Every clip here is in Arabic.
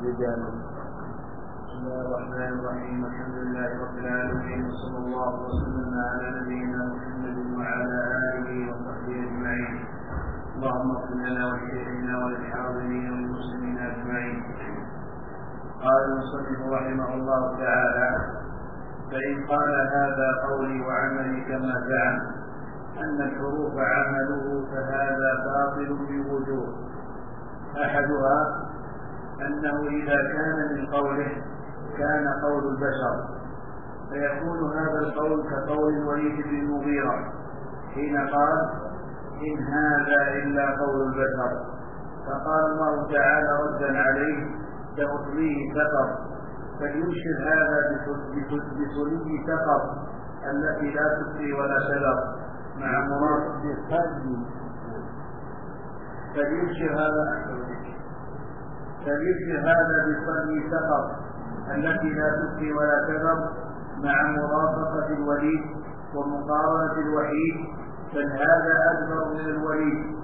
بسم الله الرحمن الرحيم. الحمد لله رب العالمين، وصلى الله وسلم على نبينا محمد وعلى آله وصحبه أجمعين. اللهم اغفر لنا ولشيخنا وللحاضرين والمسلمين أجمعين. قال المصنف رحمه الله تعالى: فإن قال هذا قولي وعملي كما زعم أن الحروف عمله فهذا باطل بوجوه. أحدها أنه إذا كان من قوله كان قول البشر، فيكون هذا القول كقول الوليد بن المغيرة حين قال: إن هذا إلا قول البشر. فقال الله تعالى ردا عليه: سأصليه سقر. فليشهد هذا بصلي سقر التي لا تبقي ولا تذر مع مراد فليشهد هذا بصلي سقر التي لا تبقي ولا تذر مع مرافقة الوليد ومقارنة الوحيد، بل هذا أكبر من الوليد.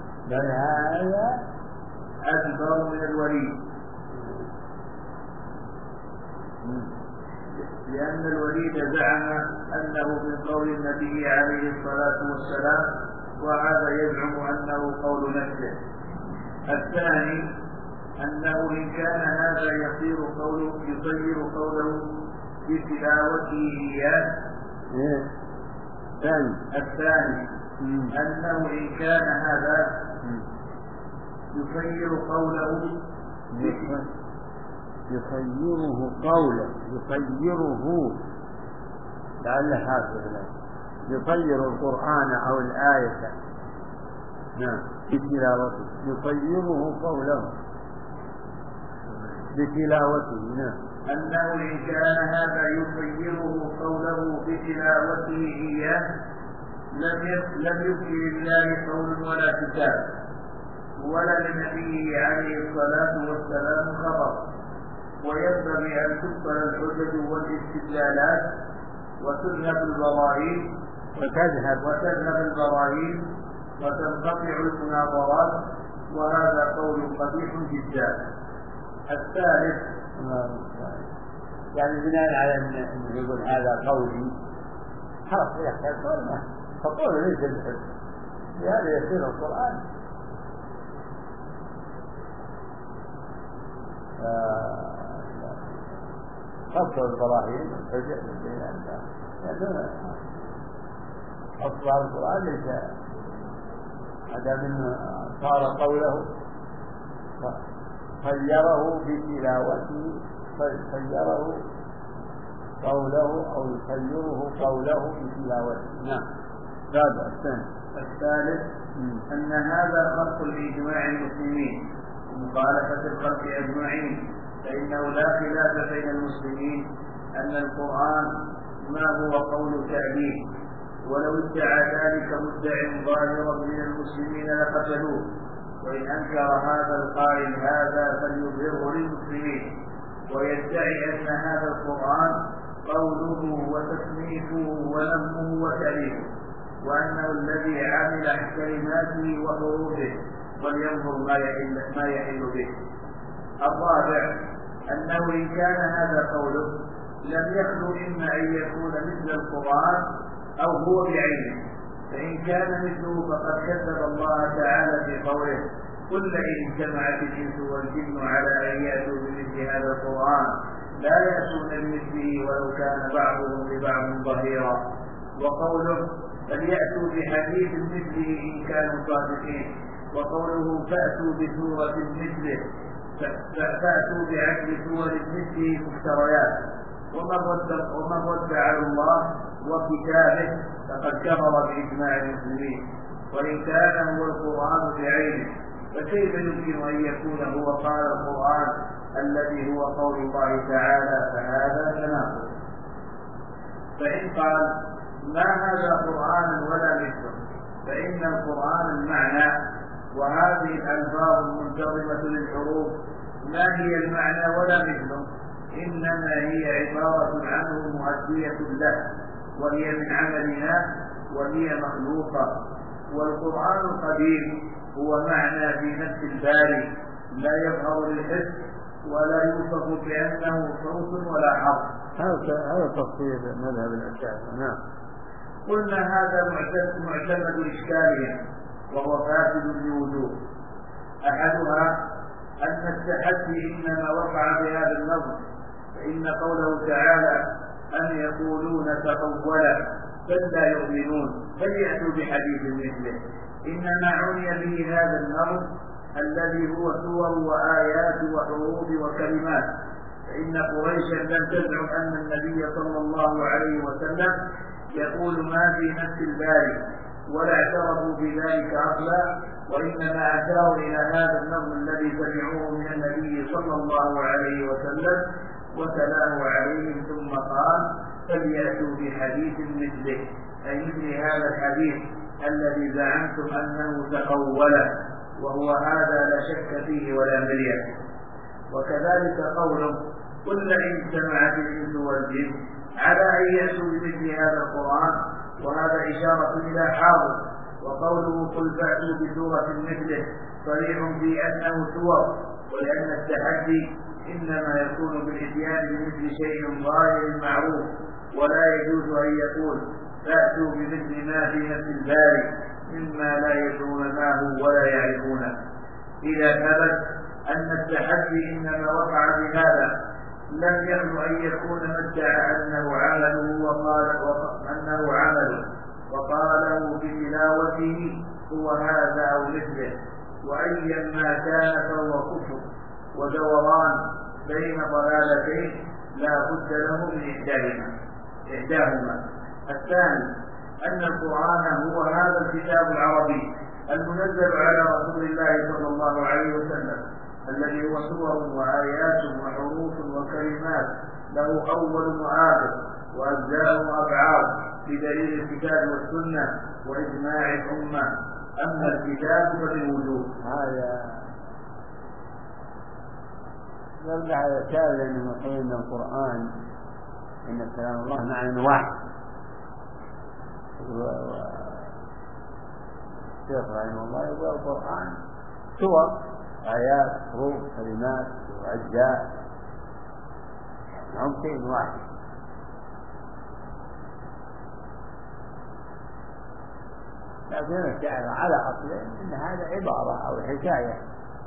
لأن الوليد زعم أنه من قول النبي عليه الصلاة والسلام، وهذا يزعم أنه قول نفسه. الثاني أنه إن كان هذا يصير قوله بتلاوته إياه. الثاني أنه إن كان هذا يصير قوله لعل حافظ يطير القرآن أو الآية بتلاوته، يطيره قوله بتلاوته. أنه إن كان هذا يطيره قوله بتلاوته إياه لم يبقي لله قول ولا كتاب ولا لنبيه عليه الصلاة والسلام خبر. وينبغي أن تبطل الحجج والاستدلالات وتذهب البراهين وتنقطع المناظرات، وهذا قول قبيح جدا. الثالث يعني بناء على أن يقول هذا قولي خلاص يحتاج قولنا، فقوله ليس بالحج، لهذا يصير القرآن خطر البراهين والحجج لأنه أصبح القرآن ليس هذا من صار قوله خيره بتلاوته، خيره قوله أو يخيره قوله بتلاوته. الثالث أن هذا خلق الإجماع المسلمين ومخالفة الخلق أجمعين، فإنه لا خلاف بين المسلمين أن القرآن ما هو قول تأليف، ولو ادعى ذلك مدع ظاهرا من المسلمين لقتلوه. وإن أنكر هذا القائل هذا فليظهره للمسلمين ويدعي أن هذا القرآن قوله وتصنيفه ونظمه وتأليفه، وأنه الذي عمل كلماته وحروفه، ولينظر ما يحل به. الرابع أنه إن كان هذا قوله لم يخلو إما أن يكون مثل القرآن أو هو بعينه، فإن كان مثله فقد كذب الله تعالى في قوله: قل إن اجتمعت الإنس والجن على أن يأتوا بمثل هذا القرآن لا يأتون بمثله ولو كان بعضهم لبعض ظهيرا. وقوله: فليأتوا بحديث مثله إن كانوا صادقين. وقوله: فأتوا بسورة مثله، فأتوا بعشر سور مثله مفتريات. ومن رد على الله وكتابه فقد كفر بإجماع المسلمين. وإن كان هو القرآن بعينه فكيف يمكن أن يكون هو قال القرآن الذي هو قول الله تعالى؟ فهذا تناقض. فإن قال ما هذا قرآن ولا مثله، فإن القرآن المعنى، وهذه الألفاظ المنتظمة للحروف ما هي المعنى ولا مثله، إنما هي عبارة عنه مؤدية له، وهي من عملنا وهي مخلوقة. والقرآن القديم هو معنى في نفس الباري لا يظهر للحس ولا يوصف بأنه صوت ولا حرف. هذا تفصيل مذهب الأشاعرة. نعم. قلنا هذا معتمد إشكالهم وهو فاسد لوجوه. أحدها أن التحدي إنما وقع بهذا اللفظ، فإن قوله تعالى أم يقولون تقوله بل لا يؤمنون فليأتوا بحديث مثله، إنما عني به هذا اللفظ الذي هو سور وآيات وحروف وكلمات، فإن قريشا لم تزعم أن النبي صلى الله عليه وسلم يقول ما في نفس الباري ولا اعترفوا بذلك عقلا، وإنما أتوا إلى هذا اللفظ الذي سمعوه من النبي صلى الله عليه وسلم وتلاه عليهم ثم قال فليأتوا بحديث مثله، أي مثل هذا الحديث الذي زعمتم أنه تقوله، وهو هذا لا شك فيه ولا مرية. وكذلك قوله قل لئن اجتمعت الإنس والجن على أن يأتوا بمثل هذا القرآن، وهذا إشارة إلى حاضر. وقوله قل فأتوا بسورة مثله صريح في أنه سور، ولأن التحدي إنما يكون بالإتيان بمثل شيء ظاهر معروف، ولا يجوز أن يقول فأتوا بمثل ما في نفس الباري مما لا يدرون ما هو ولا يعرفونه. إذا ثبت أن التحدي إنما وقع بهذا لم يخل أن يكون من ادعى أنه وقاله بتلاوته هو هذا أو مثله، وأيا ما كان فهو كفر ودوران بين ضلالتين لا بد له من إحداهما. الثاني أن القرآن هو هذا الكتاب العربي المنزل على رسول الله صلى الله عليه وسلم، الذي هو سور وآيات وحروف وكلمات له أول وآخر وأجزاء وأبعاد بدليل الكتاب والسنة وإجماع الأمة. أما الكتاب فبالوجوب. هذا يرجع إلى الشاعر لأنه يقول أن القرآن إن كلام الله معنى واحد، الشيخ رحمه الله يقول القرآن سور آيات حروف كلمات وأجزاء هم شيء واحد. لكن الشاعر على أصله أن هذا عبارة أو حكاية،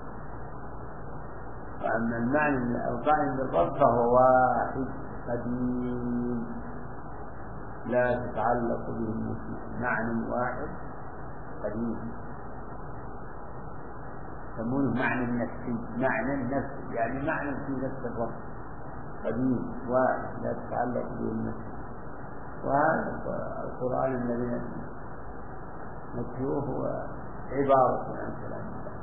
وأما المعنى القائم بالرب فهو واحد قديم لا تتعلق به معنى واحد قديم، يسمونه معنى النفسي، معنى النفسي يعني معنى في نفس الرب قديم واحد لا تتعلق به النفس. وهذا القرآن الذي نتلوه هو عبارة عن كلام الله.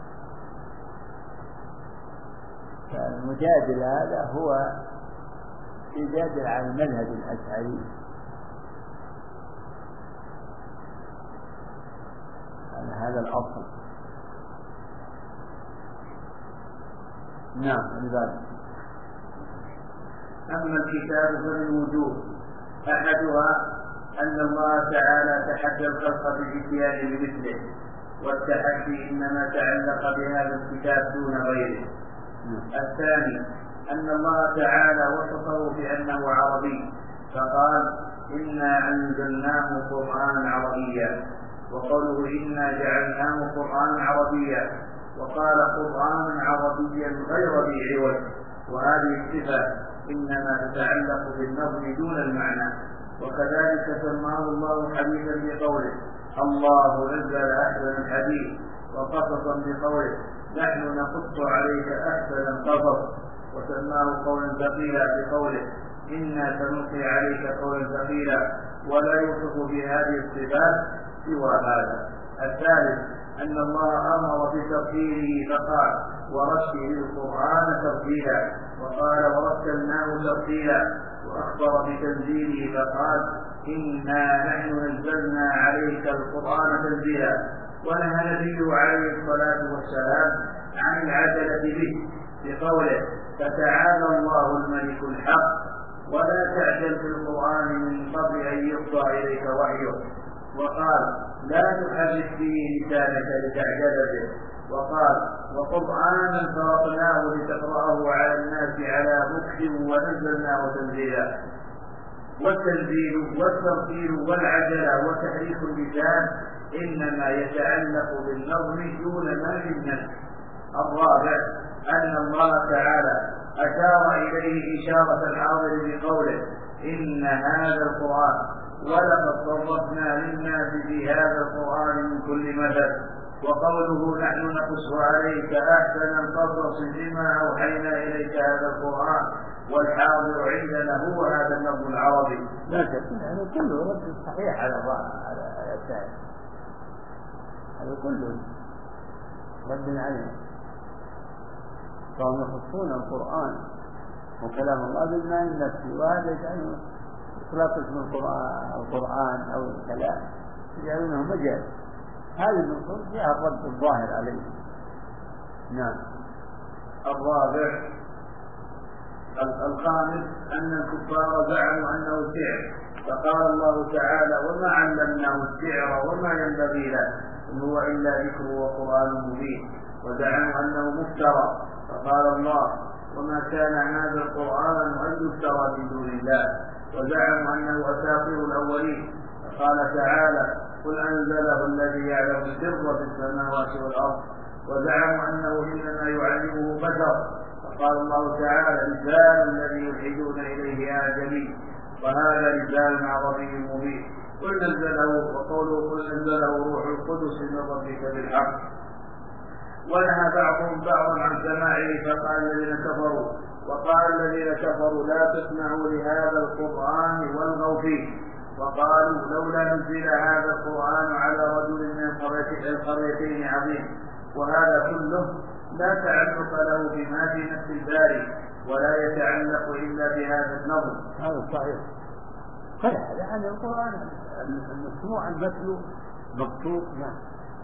فالمجادل هذا هو يجادل عن المذهب الأشعري على هذا الأصل. نعم. لذلك أما الكتاب فمن وجوه، أحدها أن الله تعالى تحدى الخلق بالإتيان بمثله، والتحدي إنما تعلق بهذا الكتاب دون غيره. الثاني أن الله تعالى وصفه بأنه عربي فقال إنا أنزلناه قرآنا عربيا، وقوله إنا جعلناه قرآنا عربيا، وقال قرآنا عربيا غير ذي عوج، وهذه الصفة إنما تتعلق بالنظم دون المعنى. وكذلك سماه الله حديثا بقوله الله نزل أحسن الحديث، وقصصا بقوله نحن نقص عليك أحسن القصص، وسماه قولا ثقيلا بقوله إنا سنلقي عليك قولا ثقيلا، ولا يوصف بهذه الصفات سوى هذا. الثالث أن الله أمر بترتيله فقال ورتل القرآن ترتيلا، وقال ورتلناه ترتيلا، وأخبر بتنزيله فقال إنا نحن نزلنا عليك القرآن تنزيلا. ونهى النبي عليه الصلاة والسلام عن العجلة به بقوله فتعالى الله الملك الحق ولا تعجل في القرآن من قبل أن يقضى إليك وحيه، وقال لا تحرك به لسانك لتعجل به، وقال وقرآنا فرقناه لتقرأه على الناس على مكث ونزلناه تنزيلا. والتنزيل والترتيل والعجلة وتحريك اللسان إنما يتعلق بالنظم دون ما في النفس. الرابع أن الله تعالى أشار إليه إشارة الحاضر بقوله إن هذا القرآن ولقد صرفنا للناس في هذا القرآن من كل مثل. وقوله نحن نقص عليك أحسن القصص بما أوحينا إليك هذا القرآن والحاضر عندنا هو هذا اللفظ العربي. لا شك هذا كله رد صحيح على الثاني، هذا كله رد عليه. فهم يخصون القرآن وكلام الله بالماء النفسي، وهذا يجعله إطلاق اسم القرآن أو الكلام يجعلونه مجال. هذه النصوص فيها الرد الظاهر عليه. نعم. الرابع الخامس أن الكفار زعموا أنه سحر، فقال الله تعالى وما علمناه السحر وما ينبغي له إن هو إلا ذكر وقرآن مبين. وزعموا أنه مفترى، فقال الله وما كان هذا القرآن أن يفترى من دون الله. وزعموا أنه أساطير الأولين، فقال تعالى قل أنزله الذي يعلم السر في السماوات والأرض. وزعموا أنه إنما يعلمه بشر، فقال الله تعالى لسان الذي يلحدون إليه أعجمي وهذا لسان عربي مبين. قل نزله، وقوله قل نزله روح القدس من ربك بالحق. ونهى بعضهم بعضا عن سماعه فقال الذين كفروا لا تسمعوا لهذا القرآن والغوا فيه، وقالوا لولا نزل هذا القرآن على رجل من القريتين عظيم. وهذا كله لا تعلق له بما في نفس الباري ولا يتعلق إلا بهذا النظم. هذا صحيح. يعني القرآن المسموع المتلو مكتوب. نعم.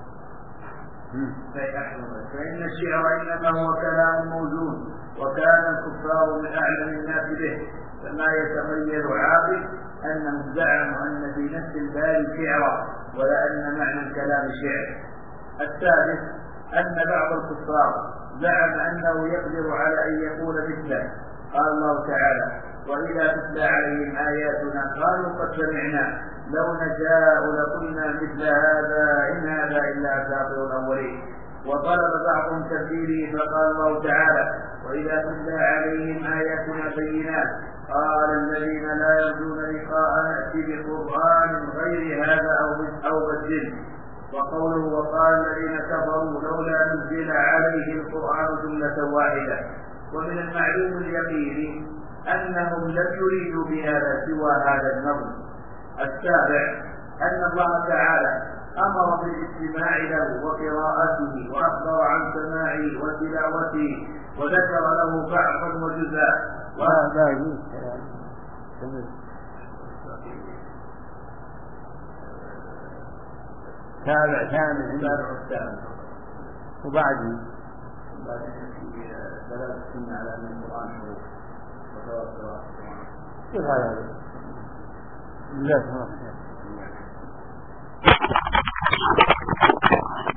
فإن الشعر إنما هو كلام موزون، وكان الكفار من أعلم الناس به، فما يتخيل عاقل أنهم زعموا أن في نفس الباري شعرا ولا أن معنى الكلام شعر. الثالث أن بعض الكفار زعم أنه يقدر على أن يقول مثله. قال الله تعالى وإذا تتلى عليهم آياتنا قالوا قد سمعنا لو نشاء لقلنا مثل هذا إن هذا إلا أساطير الأولين. وطلب بعضهم تفسيره فقال الله تعالى وإذا تتلى عليهم آياتنا بينات قال الذين لا يرجون لقاء نأتي بقرآن غير هذا أو بدله. وقوله وقال الذين كفروا لولا نزل عليه القرآن جملة واحدة. ومن المعلوم اليقين أنهم لم يريدوا بهذا سوى هذا النظم. السابع أن الله تعالى أمر بالاستماع له وقراءته وأخبر عن سماعه وتلاوته وذكر له بعضا وجزاء. تابع وبعده دلالة السنة على أن القرآن حروف وتواتر. كيف هذا؟ لا